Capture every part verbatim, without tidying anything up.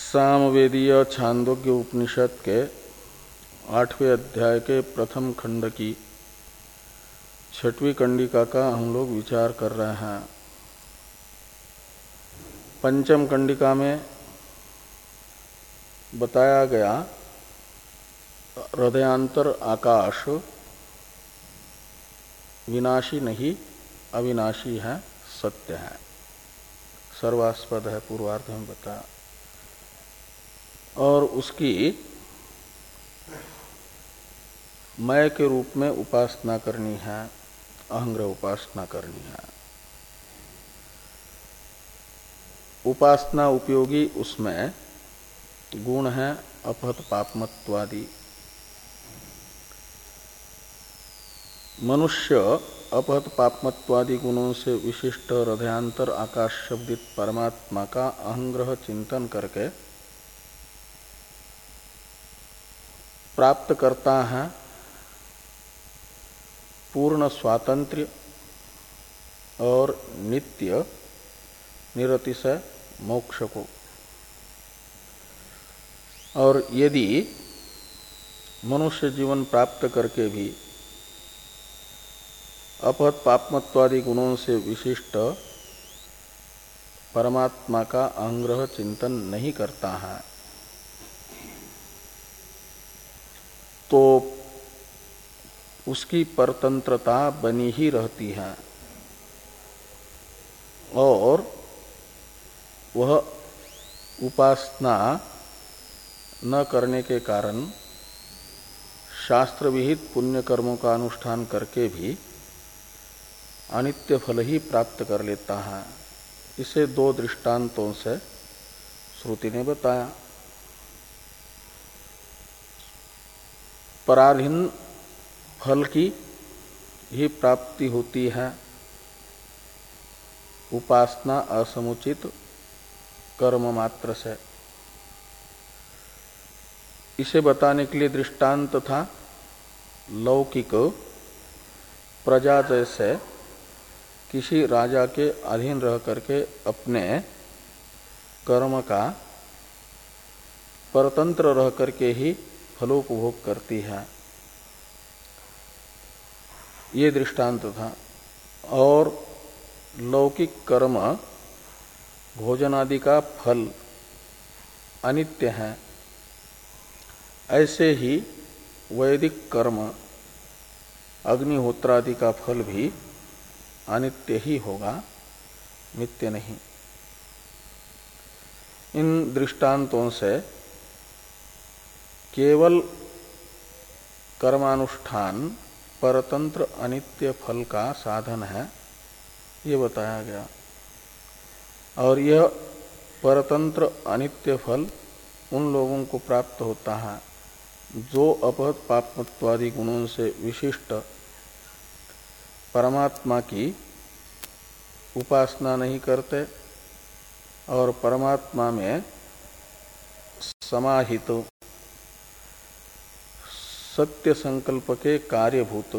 सामवेदीय छांदोग्य उपनिषद के आठवें अध्याय के प्रथम खंड की छठवीं कंडिका का हम लोग विचार कर रहे हैं। पंचम कंडिका में बताया गया हृदयांतर आकाश विनाशी नहीं अविनाशी है, सत्य है, सर्वास्पद है, पूर्वार्ध में बताया। और उसकी मय के रूप में उपासना करनी है, अहंग्रह उपासना करनी है। उपासना उपयोगी उसमें गुण है अपहत पापमत्वादि। मनुष्य अपहत पापमत्वादि गुणों से विशिष्ट हृदयांतर आकाश शब्दित परमात्मा का अहंग्रह चिंतन करके प्राप्त करता है पूर्ण स्वातंत्र्य और नित्य निरतिशय मोक्ष को। और यदि मनुष्य जीवन प्राप्त करके भी अपहत पापमत्वादि गुणों से विशिष्ट परमात्मा का अहंग्रह चिंतन नहीं करता है, तो उसकी परतंत्रता बनी ही रहती है और वह उपासना न करने के कारण शास्त्र विहित पुण्य कर्मों का अनुष्ठान करके भी अनित्य फल ही प्राप्त कर लेता है। इसे दो दृष्टांतों से श्रुति ने बताया। पराधीन फल की ही प्राप्ति होती है उपासना असमुचित कर्म मात्र से। इसे बताने के लिए दृष्टांत था लौकिक प्रजा जैसे किसी राजा के अधीन रह करके अपने कर्म का परतंत्र रह करके ही फलोपभोग करती है, ये दृष्टांत था। और लौकिक कर्म भोजन आदि का फल अनित्य है, ऐसे ही वैदिक कर्म अग्निहोत्रादि का फल भी अनित्य ही होगा, नित्य नहीं। इन दृष्टांतों से केवल कर्मानुष्ठान परतंत्र अनित्य फल का साधन है, ये बताया गया। और यह परतंत्र अनित्य फल उन लोगों को प्राप्त होता है जो अपहत पापमत्वादि गुणों से विशिष्ट परमात्मा की उपासना नहीं करते और परमात्मा में समाहित सत्य संकल्प के कार्यभूत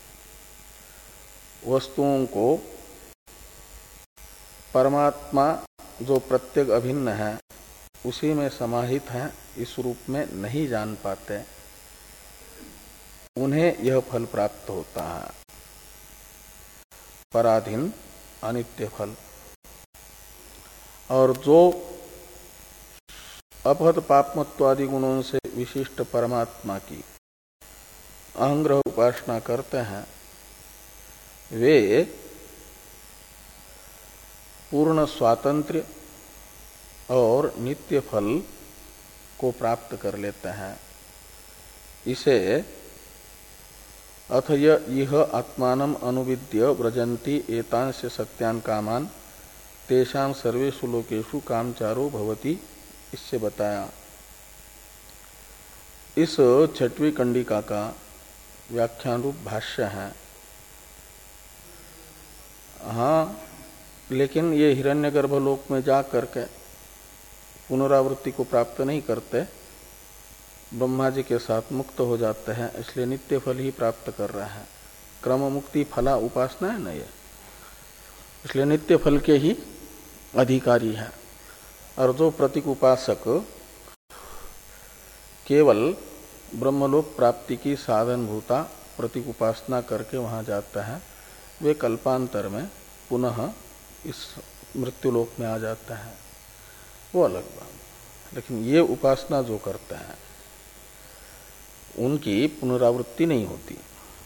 वस्तुओं को परमात्मा जो प्रत्येक अभिन्न है उसी में समाहित है, इस रूप में नहीं जान पाते, उन्हें यह फल प्राप्त होता है, पराधीन अनित्य फल। और जो अपहत पापमत्वादि गुणों से विशिष्ट परमात्मा की अहंग्रह उपासना करते हैं, वे पूर्ण स्वातंत्र्य और नित्य फल को प्राप्त कर लेते हैं। इसे अथ यह आत्मानम अनुविद्य व्रजन्ति एतांश सत्यान कामान तेषां सर्वेषु लोकेषु कामचारो भवति, इससे बताया। इस छठवीं कंडिका का व्याख्यान रूप भाष्य है। हाँ, लेकिन ये हिरण्यगर्भ लोक में जा करके पुनरावृत्ति को प्राप्त नहीं करते, ब्रह्मा जी के साथ मुक्त हो जाते हैं, इसलिए नित्य फल ही प्राप्त कर रहे हैं। क्रम मुक्ति फला उपासना है ना ये, इसलिए नित्य फल के ही अधिकारी है। और जो प्रतीक उपासक केवल ब्रह्मलोक प्राप्ति की साधन भूता प्रतीक उपासना करके वहां जाता है, वे कल्पांतर में पुनः इस मृत्युलोक में आ जाता है, वो अलग बात। लेकिन ये उपासना जो करते हैं उनकी पुनरावृत्ति नहीं होती,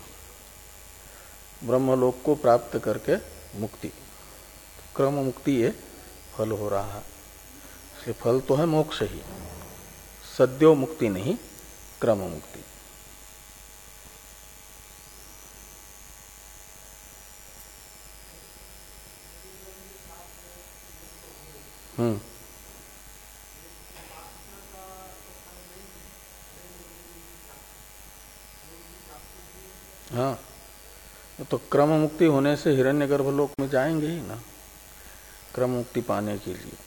ब्रह्मलोक को प्राप्त करके मुक्ति, क्रम मुक्ति ये फल हो रहा है। इसलिए फल तो है मोक्ष ही, सद्यो मुक्ति नहीं, क्रम मुक्ति। हम्म हाँ, तो क्रम मुक्ति होने से हिरण्यगर्भ लोक में जाएंगे ही ना, क्रम मुक्ति पाने के लिए।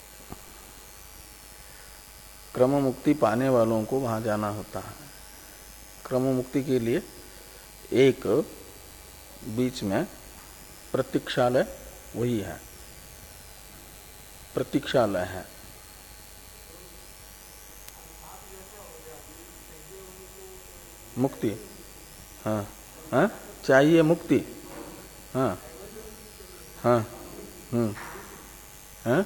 क्रम मुक्ति पाने वालों को वहां जाना होता है। क्रम मुक्ति के लिए एक बीच में प्रतीक्षालय वही है, प्रतीक्षालय है। मुक्ति, हाँ हाँ, चाहिए मुक्ति, हाँ हाँ, हम्म हाँ,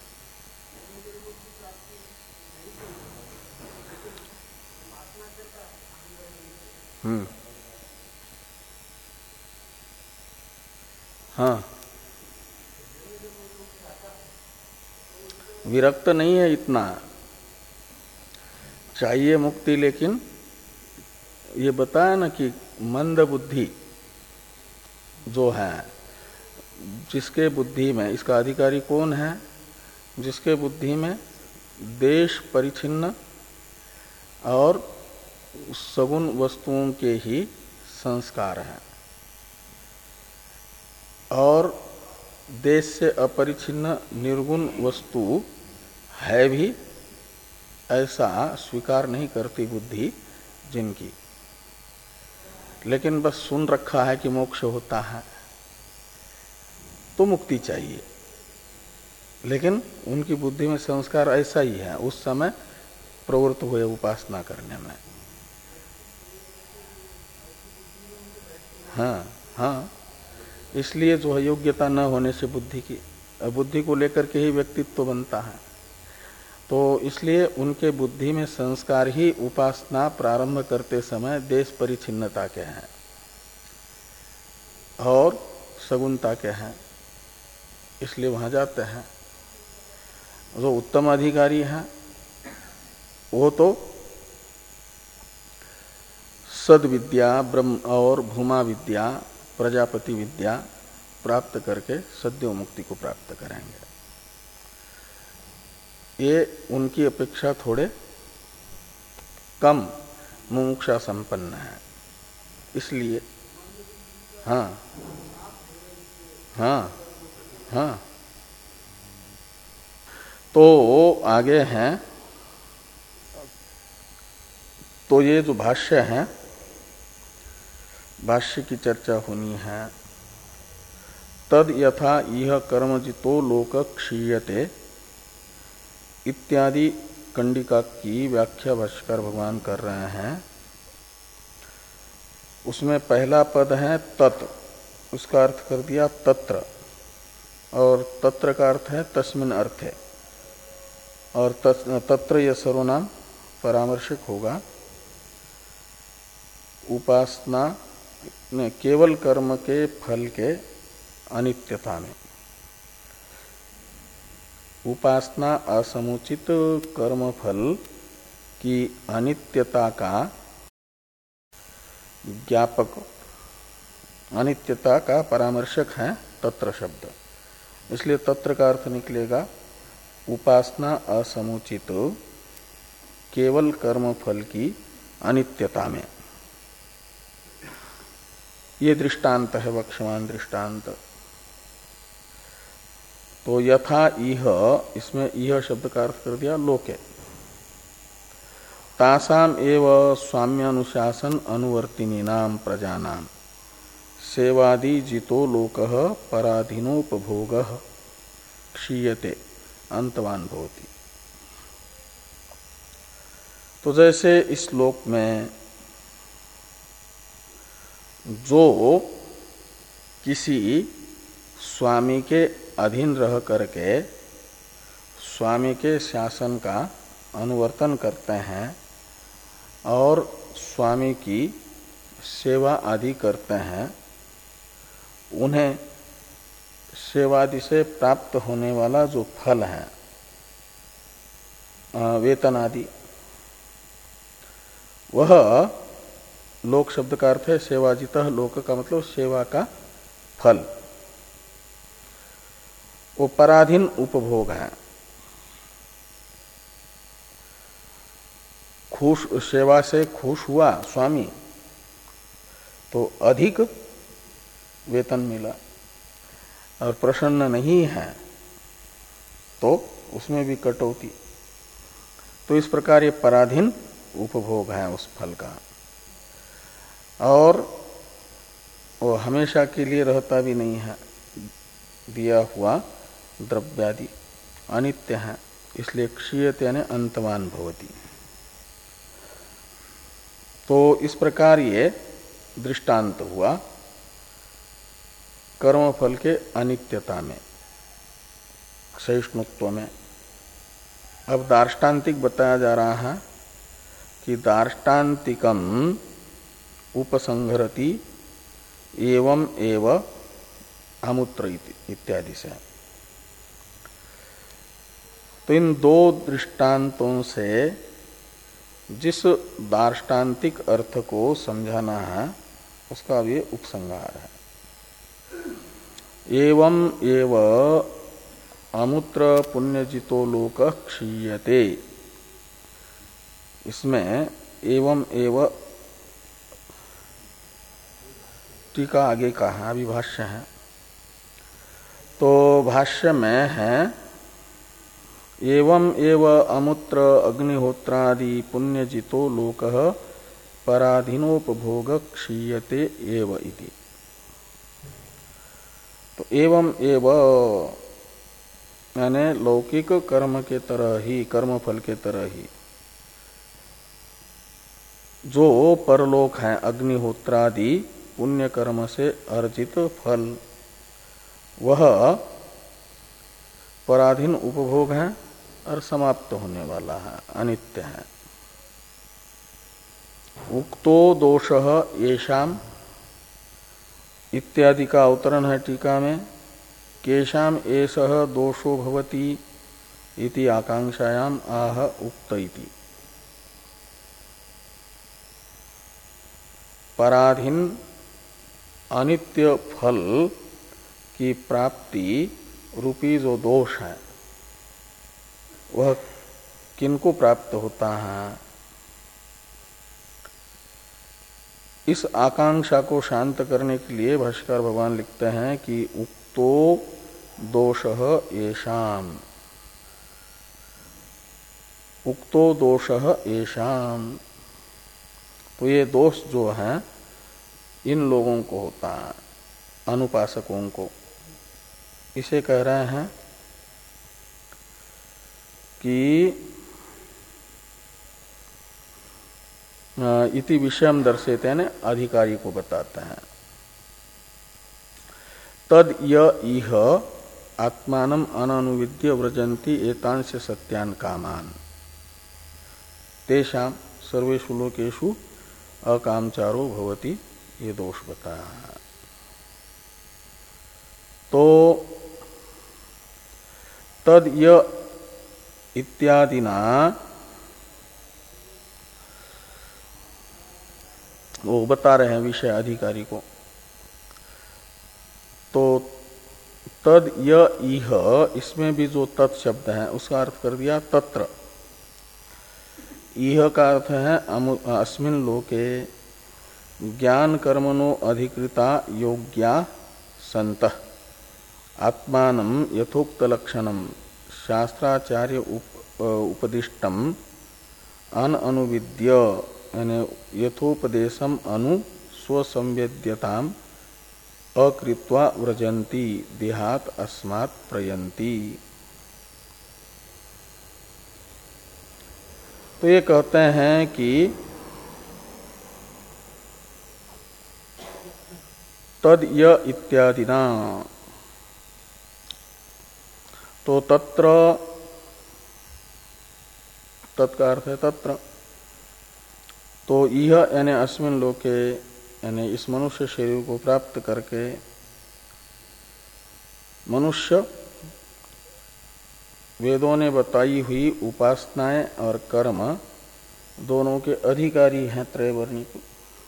हम्म हाँ, विरक्त नहीं है इतना, चाहिए मुक्ति, लेकिन ये बताया ना कि मंद बुद्धि जो है, जिसके बुद्धि में, इसका अधिकारी कौन है, जिसके बुद्धि में देश परिचिन्न और सगुण वस्तुओं के ही संस्कार हैं, और देश से अपरिचिन्न निर्गुण वस्तु है भी, ऐसा स्वीकार नहीं करती बुद्धि जिनकी, लेकिन बस सुन रखा है कि मोक्ष होता है तो मुक्ति चाहिए, लेकिन उनकी बुद्धि में संस्कार ऐसा ही है, उस समय प्रवृत्त हुए उपासना करने में। हाँ हाँ, इसलिए जो है योग्यता न होने से बुद्धि की, बुद्धि को लेकर के ही व्यक्तित्व तो बनता है, तो इसलिए उनके बुद्धि में संस्कार ही उपासना प्रारंभ करते समय देश परिचिन्नता के हैं और सगुणता के हैं, इसलिए वहां जाते हैं। जो उत्तम अधिकारी हैं वो तो सद विद्या, ब्रह्म और भूमा विद्या, प्रजापति विद्या प्राप्त करके सद्यो मुक्ति को प्राप्त करेंगे। ये उनकी अपेक्षा थोड़े कम मुमुक्षा संपन्न है, इसलिए हाँ हाँ हाँ। तो आगे हैं, तो ये जो भाष्य है, भाष्य की चर्चा होनी है। तद यथा यह कर्मजितो लोक क्षीयते इत्यादि कंडिका की व्याख्या भाष्यकार भगवान कर रहे हैं। उसमें पहला पद है तत्, उसका अर्थ कर दिया तत्र, और तत्र का अर्थ है तस्मिन् अर्थे, और तत्र यह सर्वनाम परामर्शक होगा। उपासना ने केवल कर्म के फल के अनित्यता में, उपासना असमुचित कर्म फल की अनित्यता का ज्ञापक, अनित्यता का परामर्शक है तत्र शब्द, इसलिए तत्र का अर्थ निकलेगा उपासना असमुचित केवल कर्म फल की अनित्यता में। ये दृष्टांत है, वक्षमान दृष्टांत। तो यथा इह, इसमें इह शब्द का अर्थ कर दिया लोके, तासाम एव स्वाम्यानुशासन अनुवर्तिनी नाम प्रजानाम सेवादि जितो लोकः पराधीनोपभोगः क्षीयते अंतवान भवति। तो जैसे इस श्लोक में जो किसी स्वामी के अधीन रह करके स्वामी के शासन का अनुवर्तन करते हैं और स्वामी की सेवा आदि करते हैं, उन्हें सेवादि से प्राप्त होने वाला जो फल है वेतन आदि, वह लोक शब्द का अर्थ है सेवाजितः, लोक का मतलब सेवा का फल, वो पराधीन उपभोग है। खुश सेवा से खुश हुआ स्वामी तो अधिक वेतन मिला, और प्रसन्न नहीं है तो उसमें भी कटौती। तो इस प्रकार ये पराधीन उपभोग है उस फल का, और वो हमेशा के लिए रहता भी नहीं है, दिया हुआ द्रव्यादि अनित्य है, इसलिए क्षीयते यानी अंतवान भवति। तो इस प्रकार ये दृष्टांत हुआ कर्मफल के अनित्यता में, सहिष्णुत्व में। अब दार्ष्टान्तिक बताया जा रहा है कि दार्ष्टान्तिकम उपसंहरति एवं एव अमूत्र इत्यादि से। तो इन दो दृष्टांतों से जिस दार्ष्टान्तिक अर्थ को समझाना है उसका ये उपसंहार है। एवं एव अमूत्र पुण्यजितो लोक क्षीयते, इसमें एवं एव टीका आगे का है, अभी भाष्य है। तो भाष्य में है एवं एव अमूत्र अग्निहोत्रादि पुण्यजितो लोकः पराधीनोपभोग क्षीयते एव इति। तो एवं एव यानी लौकिक कर्म के तरह ही, कर्मफल के तरह ही जो परलोक है अग्निहोत्रादि पुण्य कर्म से अर्जित फल, वह पराधीन उपभोग है और समाप्त होने वाला है, अनित्य है। उक्तो दोषः येषाम इत्यादि का अवतरण है टीका में। केशाम एषः दोषो भवति इति आकांक्षायाम आह उक्त इति। पराधीन अनित्य फल की प्राप्ति रूपी जो दोष है वह किनको प्राप्त होता है? इस आकांक्षा को शांत करने के लिए भाष्यकार भगवान लिखते हैं कि उक्तो दोषः येषाम, उक्तो दोषः येषाम। तो ये दोष जो है इन लोगों को होता है, अनुपासकों को। इसे कह रहे हैं कि इति विषयम दर्शेते हैं, अधिकारी को बताते हैं। तद य इह आत्मानम अननुविद्य व्रजंती एतांश सत्यान कामान तेषाम सर्वेषु लोकेषु अकामचारो भवति, ये दोष बताया है। तो तद य इत्यादिना वो बता रहे हैं विषय अधिकारी को। तो तद य इह, इसमें भी जो तत् शब्द है उसका अर्थ कर दिया तत्र। इह का अर्थ है अस्मिन् लोके ज्ञान कर्मणो अधिकृता योग्या सन्तः आत्मानं यथोक्त लक्षणं शास्त्राचार्य उप, उपदिष्टम अन अनुविद्य यानी यथोपदेशम अनु स्वसंवेद्यताम अकृत्वा व्रजंती देहात अस्मात् प्रयंती। तो ये कहते हैं कि तद य इत्यादिना, तो तत्र, तत्का अर्थ है तत्र, तो यह यानी अस्मिन लोके यानी इस मनुष्य शरीर को प्राप्त करके मनुष्य वेदों ने बताई हुई उपासनाएं और कर्म दोनों के अधिकारी हैं त्रैवर्णिक,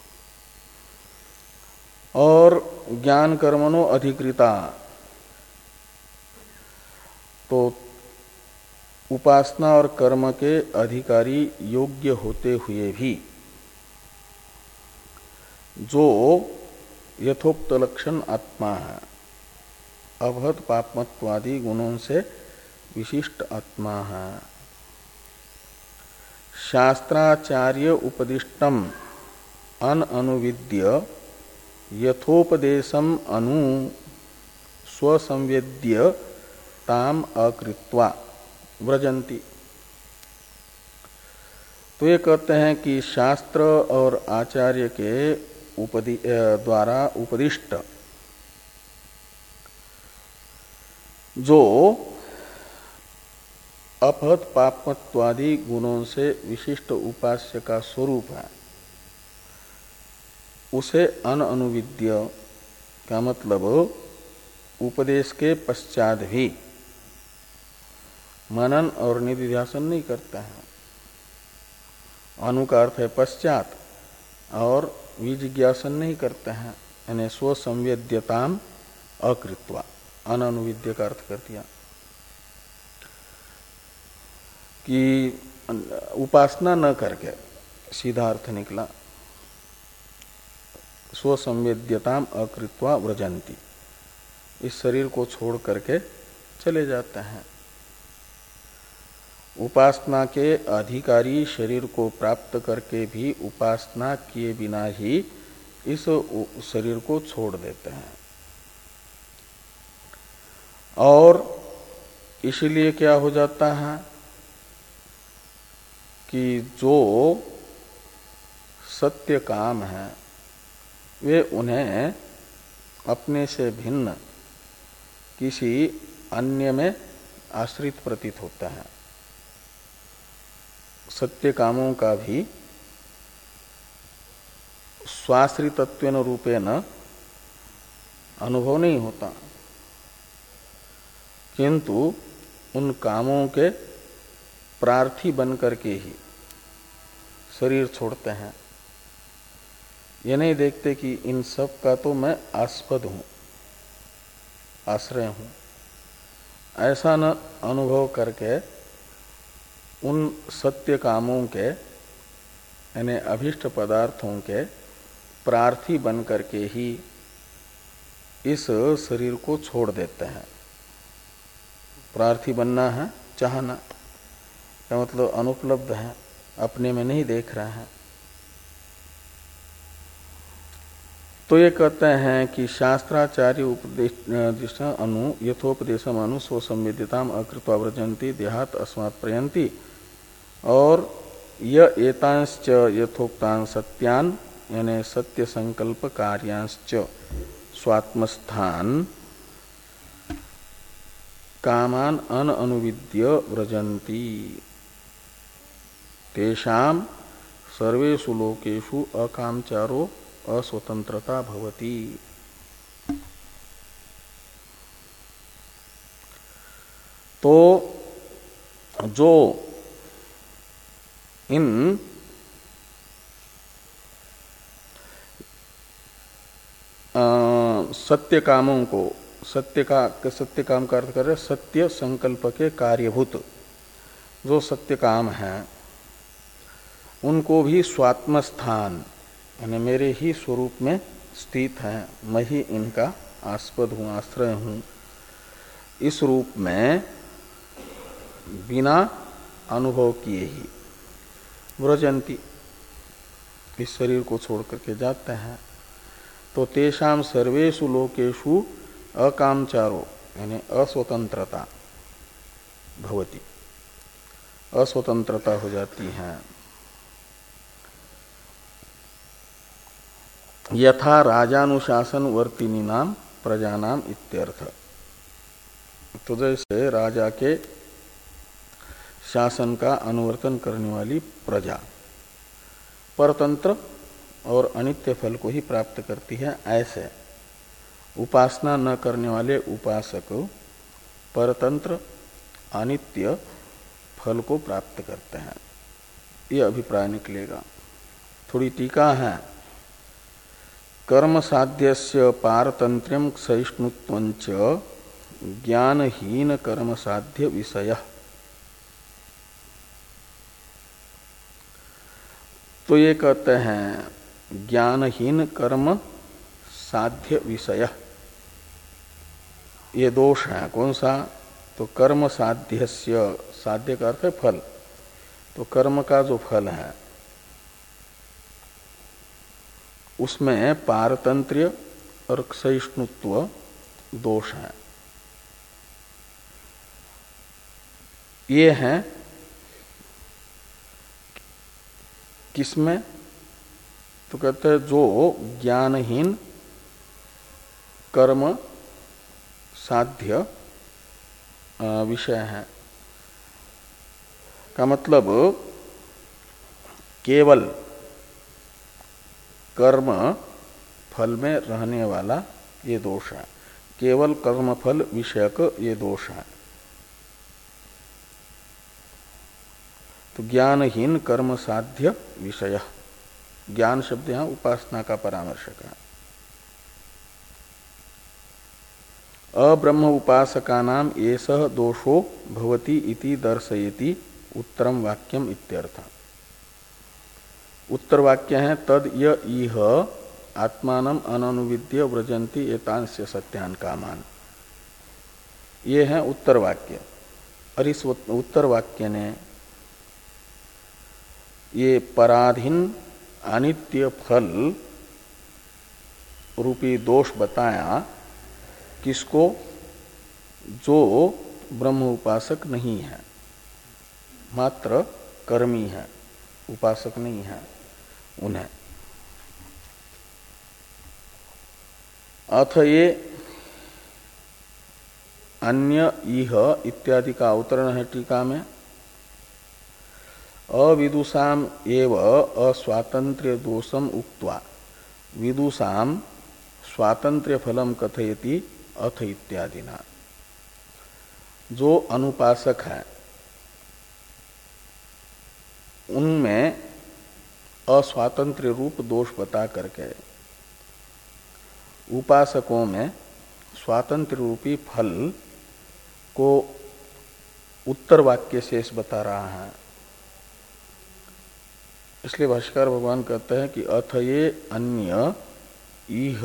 और ज्ञान कर्मणो अधिकृता, तो उपासना और कर्म के अधिकारी योग्य होते हुए भी जो यथोक्त लक्षण आत्मा है, अभत पापमत्वादि गुणों से विशिष्ट आत्मा है, शास्त्राचार्य उपदिष्टम अन अनुविद्य यथोपदेशम अनु स्वसंवेद्य ताम अकृत्वा व्रजंती। तो ये कहते हैं कि शास्त्र और आचार्य के उपदि द्वारा उपदिष्ट जो अपहत पापमत्वादि गुणों से विशिष्ट उपास्य का स्वरूप है, उसे अन अनुविद्य का मतलब उपदेश के पश्चात भी मनन और निधिध्यासन नहीं करते हैं। अनु का अर्थ है पश्चात, और विजिज्ञासन नहीं करते हैं, यानी स्वसंवेद्यताम अकृत्वा, अन अनुविद्य का अर्थ कर दिया कि उपासना न करके, सीधा अर्थ निकला स्वसंवेद्यताम अकृत्वा व्रजंती, इस शरीर को छोड़ करके चले जाते हैं। उपासना के अधिकारी शरीर को प्राप्त करके भी उपासना किए बिना ही इस शरीर को छोड़ देते हैं। और इसलिए क्या हो जाता है कि जो सत्य काम है वे उन्हें अपने से भिन्न किसी अन्य में आश्रित प्रतीत होता है। सत्य कामों का भी स्वाश्रितत्वेन रूपेण अनुभव नहीं होता, किंतु उन कामों के प्रार्थी बन करके ही शरीर छोड़ते हैं। ये नहीं देखते कि इन सब का तो मैं आस्पद हूं, आश्रय हूं, ऐसा न अनुभव करके उन सत्य कामों के यानी अभिष्ट पदार्थों के प्रार्थी बन करके ही इस शरीर को छोड़ देते हैं। प्रार्थी बनना है चाहना, क्या मतलब अनुपलब्ध है, अपने में नहीं देख रहे हैं। तो ये कहते हैं कि शास्त्राचार्य उपदेश अनु यथोपदेशम अनु स्वसंवेद्यताम अकृत्वा व्रजंती देहात अस्मात् प्रयंती, और य एतांश्च यथोक्तान सत्यान यानी सत्य संकल्प कार्यांश्च स्वात्मस्थान कामान अन अनुविद्य व्रजंती, तेषाम सर्वेषु लोकेषु अकामचारो अस्वतंत्रता भवति। तो जो इन आ, सत्य कामों को, सत्य का सत्य काम का अर्थ कर रहे सत्य संकल्प के कार्यभूत जो सत्य काम है, उनको भी स्वात्मस्थान यानी मेरे ही स्वरूप में स्थित है, मैं ही इनका आस्पद हूँ, आश्रय हूँ, इस रूप में बिना अनुभव किए ही व्रजंती, इस शरीर को छोड़ करके जाते हैं। तो तेषाम सर्वेषु लोकेषु अकामचारो यानी अस्वतंत्रता भवति, अस्वतंत्रता हो जाती है। यथा राजानुशासन वर्तिनी नाम प्रजा नाम इत्यर्थ। तो जैसे राजा के शासन का अनुवर्तन करने वाली प्रजा परतंत्र और अनित्य फल को ही प्राप्त करती है, ऐसे उपासना न करने वाले उपासक परतंत्र अनित्य फल को प्राप्त करते हैं, ये अभिप्राय निकलेगा। थोड़ी टीका है। कर्म साध्यस्य पारतंत्र्यम सहिष्णुत्वंच ज्ञानहीन कर्म साध्य विषय। तो ये कहते हैं ज्ञानहीन कर्म साध्य विषय, ये दोष है। कौन सा? तो कर्म साध्यस्य, साध्य का अर्थ है फल, तो कर्म का जो फल है उसमें पारतंत्र्य और सहिष्णुत्व दोष है। ये है किसमें? तो कहते हैं जो ज्ञानहीन कर्म साध्य विषय है, का मतलब केवल कर्म फल में रहने वाला ये दोष है, केवल कर्म फल विषयक ये दोष है। तो ज्ञानहीन कर्म साध्य विषय, ज्ञान शब्द यहां उपासना का परामर्शक है। अब्रह्म उपासका नाम एषः दोषो भवति इति दर्शयति उत्तरम वाक्यम इत्यर्थ। उत्तर वाक्य है तद य इह आत्मानम अननुविद्य व्रजन्ति एतांस्य सत्यान कामान। ये है उत्तर वाक्य। और इस उत्तर वाक्य ने ये पराधीन अनित्य फल रूपी दोष बताया किसको? जो ब्रह्म उपासक नहीं है, मात्र कर्मी है, उपासक नहीं है उन्हें। अथ ये अन्य इह इत्यादि का अवतरण है टीका में। अविदुषाम एव अस्वातंत्र्य दोषम उक्त्वा विदुषाम स्वातंत्र्य फलम कथयति अथ इत्यादिना। जो अनुपासक है उनमें अस्वातंत्र्य रूप दोष बता करके उपासकों में स्वातंत्र रूपी फल को उत्तर वाक्य शेष बता रहा है। इसलिए भाष्यकार भगवान कहते हैं कि अथ ये अन्य इह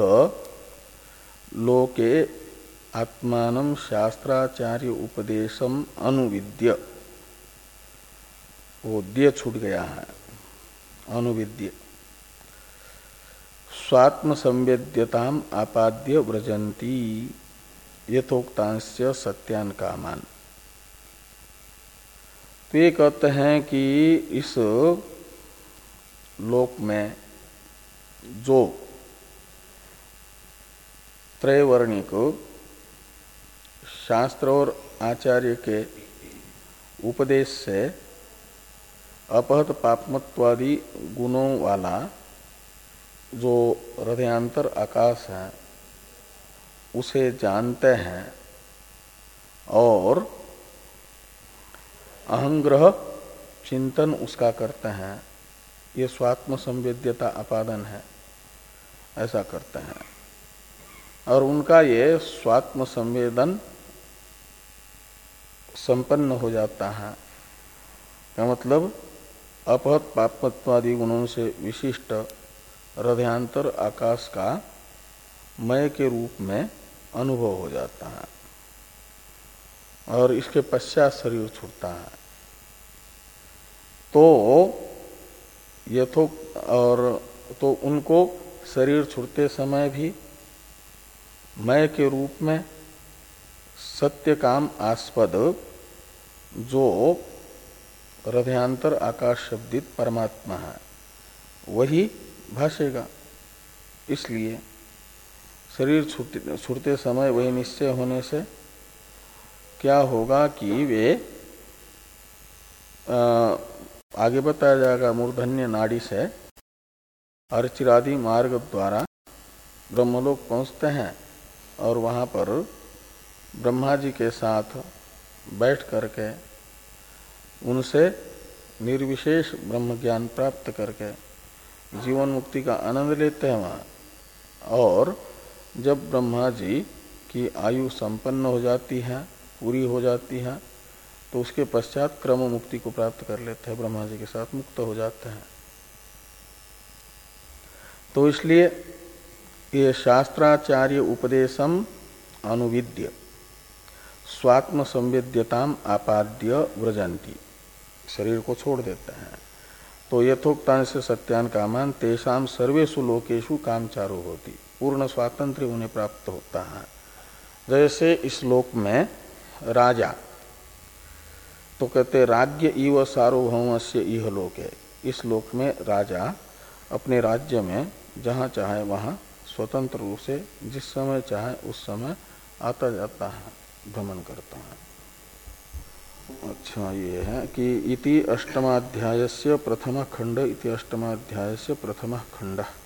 लोके आत्मानं शास्त्राचार्य उपदेशम अनुविद्य, वो द्य छूट गया है, अनुविद्य स्वात्म संवेद्यताम आपाद्य व्रजंती यथोक्तांस्य सत्यान कामान। तो ये कहते हैं कि इस लोक में जो त्रैवर्णिक शास्त्र और आचार्य के उपदेश से अपहत पापमत्वादि गुणों वाला जो हृदयांतर आकाश है उसे जानते हैं और अहंग्रह चिंतन उसका करते हैं, ये स्वात्म संवेद्यता अपादन है, ऐसा करते हैं। और उनका ये स्वात्म संवेदन संपन्न हो जाता है, का मतलब अपहत पापत्वादि गुणों से विशिष्ट हृदयांतर आकाश का मय के रूप में अनुभव हो जाता है और इसके पश्चात शरीर छूटता है। तो यथोक्त और तो उनको शरीर छूटते समय भी मय के रूप में सत्य काम आस्पद जो हृदयांतर आकाश शब्दित परमात्मा है वही भासेगा। इसलिए शरीर छूटते समय वही निश्चय होने से क्या होगा कि वे आ, आगे बताया जाएगा मूर्धन्य नाड़ी से अर्चिरादि मार्ग द्वारा ब्रह्मलोक पहुंचते हैं और वहां पर ब्रह्मा जी के साथ बैठ करके उनसे निर्विशेष ब्रह्म ज्ञान प्राप्त करके जीवन मुक्ति का आनंद लेते हैं वहाँ। और जब ब्रह्मा जी की आयु संपन्न हो जाती है, पूरी हो जाती है, तो उसके पश्चात क्रम मुक्ति को प्राप्त कर लेते हैं, ब्रह्मा जी के साथ मुक्त हो जाते हैं। तो इसलिए ये शास्त्राचार्य उपदेशम अनुविद्य स्वात्म संवेद्यताम आपाद्य व्रजंती, शरीर को छोड़ देते हैं। तो यथोक्तान से सत्यान कामान तेषाम सर्वेषु लोकेषु कामचारो होती, पूर्ण स्वातंत्र्य उन्हें प्राप्त होता है। जैसे इस लोक में राजा, तो कहते राज्य इव सार्वभौमस्य इह लोके, इस लोक में राजा अपने राज्य में जहाँ चाहे वहाँ स्वतंत्र रूप से जिस समय चाहे उस समय आता जाता है, भ्रमण करता है। अच्छा, ये है कि इति अष्टमाध्यायस्य प्रथम खंड, इति अष्टमाध्यायस्य प्रथम खंड।